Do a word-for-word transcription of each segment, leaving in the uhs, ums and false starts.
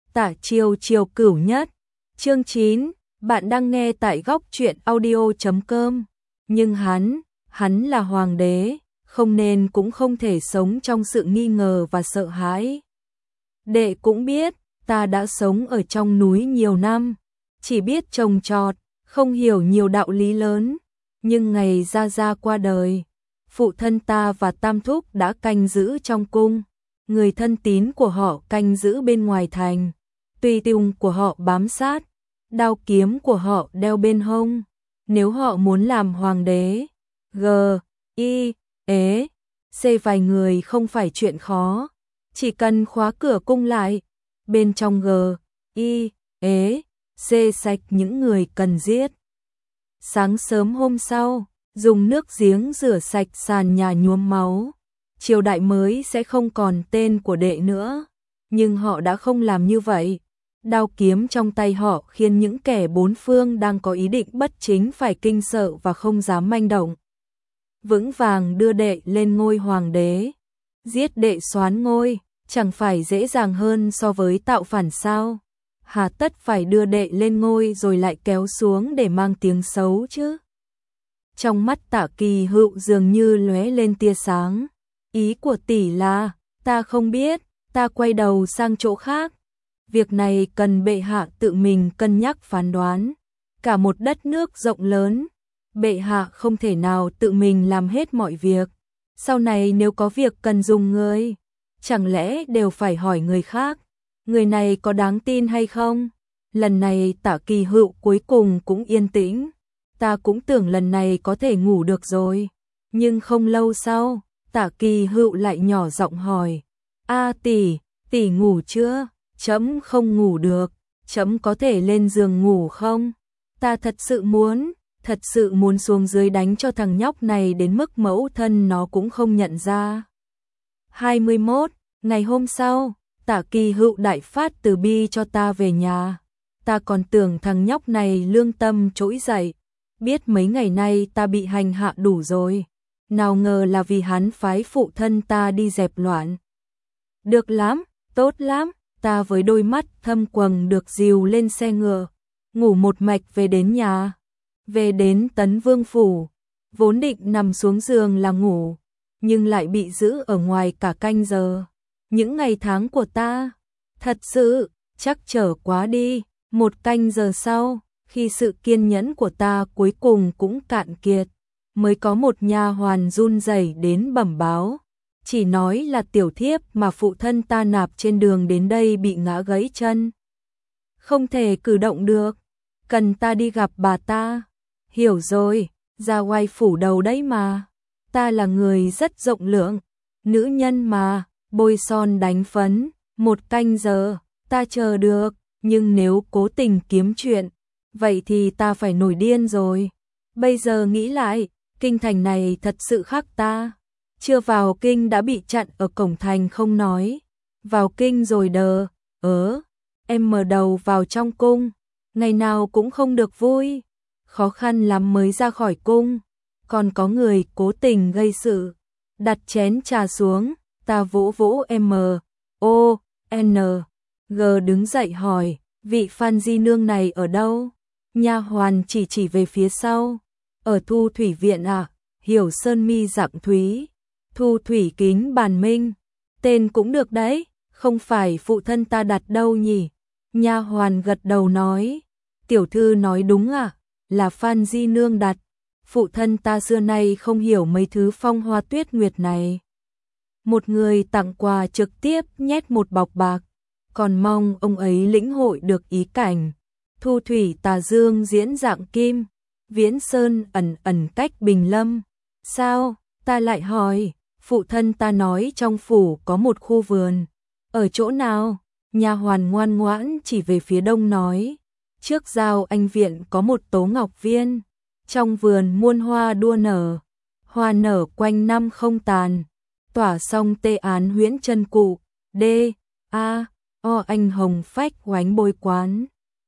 Tả Chiêu Chiêu Cửu Nhất. Chương chín, bạn đang nghe tại góc truyện audio chấm com. Nhưng hắn, hắn là hoàng đế, không nên cũng không thể sống trong sự nghi ngờ và sợ hãi. Đệ cũng biết, ta đã sống ở trong núi nhiều năm, chỉ biết trồng trọt, không hiểu nhiều đạo lý lớn. Nhưng ngày Gia Gia qua đời, phụ thân ta và Tam Thúc đã canh giữ trong cung, người thân tín của họ canh giữ bên ngoài thành, tùy tùng của họ bám sát, đao kiếm của họ đeo bên hông. Nếu họ muốn làm hoàng đế, g, i, ế, c vài người không phải chuyện khó, chỉ cần khóa cửa cung lại, bên trong g, i, ế, c sạch những người cần giết. Sáng sớm hôm sau, dùng nước giếng rửa sạch sàn nhà nhuốm máu, triều đại mới sẽ không còn tên của đệ nữa. Nhưng họ đã không làm như vậy. Đao kiếm trong tay họ khiến những kẻ bốn phương đang có ý định bất chính phải kinh sợ và không dám manh động. Vững vàng đưa đệ lên ngôi hoàng đế. Giết đệ soán ngôi, chẳng phải dễ dàng hơn so với tạo phản sao? Hà tất phải đưa đệ lên ngôi rồi lại kéo xuống để mang tiếng xấu chứ? Trong mắt Tạ Kỳ Hựu dường như lóe lên tia sáng. Ý của tỷ là, ta không biết, ta quay đầu sang chỗ khác. Việc này cần bệ hạ tự mình cân nhắc phán đoán. Cả một đất nước rộng lớn, bệ hạ không thể nào tự mình làm hết mọi việc. Sau này nếu có việc cần dùng người, chẳng lẽ đều phải hỏi người khác, người này có đáng tin hay không? Lần này Tạ Kỳ Hựu cuối cùng cũng yên tĩnh. Ta cũng tưởng lần này có thể ngủ được rồi. Nhưng không lâu sau, Tạ Kỳ Hựu lại nhỏ giọng hỏi. A tỷ, tỷ ngủ chưa? Trẫm không ngủ được, trẫm có thể lên giường ngủ không? Ta thật sự muốn, thật sự muốn xuống dưới đánh cho thằng nhóc này đến mức mẫu thân nó cũng không nhận ra. hai mươi mốt, ngày hôm sau, Tạ Kỳ Hựu đại phát từ bi cho ta về nhà. Ta còn tưởng thằng nhóc này lương tâm trỗi dậy, biết mấy ngày nay ta bị hành hạ đủ rồi. Nào ngờ là vì hắn phái phụ thân ta đi dẹp loạn. Được lắm, tốt lắm. Ta với đôi mắt thâm quầng được dìu lên xe ngựa, ngủ một mạch về đến nhà. Về đến Tấn Vương phủ, vốn định nằm xuống giường là ngủ, nhưng lại bị giữ ở ngoài cả canh giờ. Những ngày tháng của ta, thật sự, chắc trở quá đi. Một canh giờ sau, khi sự kiên nhẫn của ta cuối cùng cũng cạn kiệt, mới có một nha hoàn run rẩy đến bẩm báo. Chỉ nói là tiểu thiếp mà phụ thân ta nạp trên đường đến đây bị ngã gãy chân, không thể cử động được, cần ta đi gặp bà ta. Hiểu rồi, ra oai phủ đầu đấy mà. Ta là người rất rộng lượng, nữ nhân mà, bôi son đánh phấn, một canh giờ, ta chờ được, nhưng nếu cố tình kiếm chuyện, vậy thì ta phải nổi điên rồi. Bây giờ nghĩ lại, kinh thành này thật sự khác ta. Chưa vào kinh đã bị chặn ở cổng thành không nói. Vào kinh rồi đờ, ớ, em mở đầu vào trong cung, ngày nào cũng không được vui. Khó khăn lắm mới ra khỏi cung, còn có người cố tình gây sự. Đặt chén trà xuống, ta vỗ vỗ M, O, N, G đứng dậy hỏi, vị Phan Di Nương này ở đâu? Nha hoàn chỉ chỉ về phía sau. Ở Thu Thủy Viện à? Hiểu Sơn mi dạng thúy. Thu Thủy Kính Bàn Minh, tên cũng được đấy, không phải phụ thân ta đặt đâu nhỉ? Nha hoàn gật đầu nói, tiểu thư nói đúng à, là Phan Di Nương đặt. Phụ thân ta xưa nay không hiểu mấy thứ phong hoa tuyết nguyệt này. Một người tặng quà trực tiếp nhét một bọc bạc, còn mong ông ấy lĩnh hội được ý cảnh. Thu thủy tà dương diễn dạng kim, viễn sơn ẩn ẩn cách bình lâm. Sao? Ta lại hỏi. Phụ thân ta nói trong phủ có một khu vườn. Ở chỗ nào? Nha hoàn ngoan ngoãn chỉ về phía đông nói. Trước Giao Anh Viện có một tố ngọc viên. Trong vườn muôn hoa đua nở. Hoa nở quanh năm không tàn. Tỏa xong tê án huyễn chân cụ. D, A, O anh hồng phách oánh bôi quán.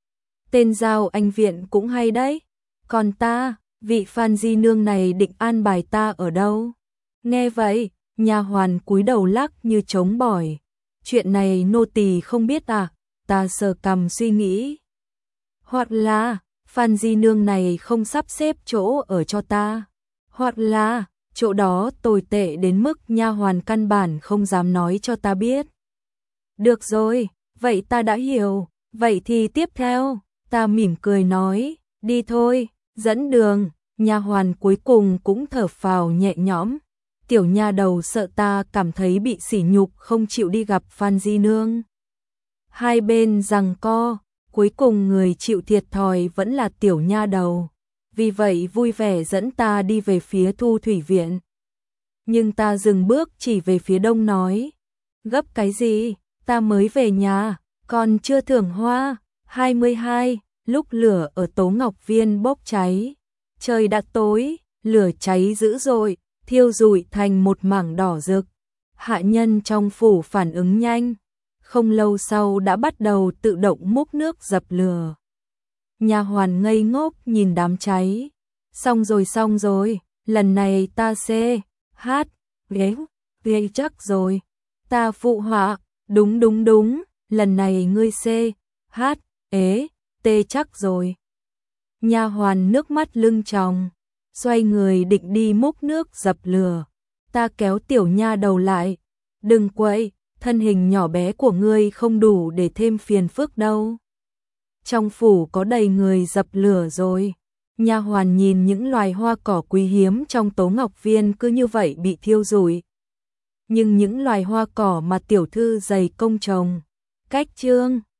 Tên Giao Anh Viện cũng hay đấy. Còn ta, vị Phan Di Nương này định an bài ta ở đâu? Nghe vậy, nha hoàn cúi đầu lắc như trống bỏi. Chuyện này nô tỳ không biết à? ta sờ cằm suy nghĩ. Hoặc là, Phan Di Nương này không sắp xếp chỗ ở cho ta. Hoặc là, chỗ đó tồi tệ đến mức nha hoàn căn bản không dám nói cho ta biết. Được rồi, vậy ta đã hiểu, vậy thì tiếp theo, ta mỉm cười nói, đi thôi, dẫn đường. Nha hoàn cuối cùng cũng thở phào nhẹ nhõm. Tiểu nha đầu sợ ta cảm thấy bị sỉ nhục không chịu đi gặp Phan Di Nương. Hai bên giằng co, cuối cùng người chịu thiệt thòi vẫn là tiểu nha đầu. Vì vậy vui vẻ dẫn ta đi về phía Thu Thủy Viện. Nhưng ta dừng bước chỉ về phía đông nói, gấp cái gì, ta mới về nhà, còn chưa thưởng hoa. hai mươi hai, lúc lửa ở Tố Ngọc Viên bốc cháy. Trời đã tối, lửa cháy dữ dội, thiêu rụi thành một mảng đỏ rực. Hạ nhân trong phủ phản ứng nhanh, không lâu sau đã bắt đầu tự động múc nước dập lửa. Nha hoàn ngây ngốc nhìn đám cháy. Xong rồi xong rồi, lần này ta xê, hát, ghé, ghé chắc rồi. Ta phụ họa, đúng đúng đúng, lần này ngươi xê, hát, ế, tê chắc rồi. Nha hoàn nước mắt lưng tròng, xoay người định đi múc nước dập lửa. Ta kéo tiểu nha đầu lại, đừng quậy, thân hình nhỏ bé của ngươi không đủ để thêm phiền phức đâu. Trong phủ có đầy người dập lửa rồi. Nha hoàn nhìn những loài hoa cỏ quý hiếm trong Tố Ngọc Viên cứ như vậy bị thiêu rụi. Nhưng những loài hoa cỏ mà tiểu thư dày công trồng, cách trương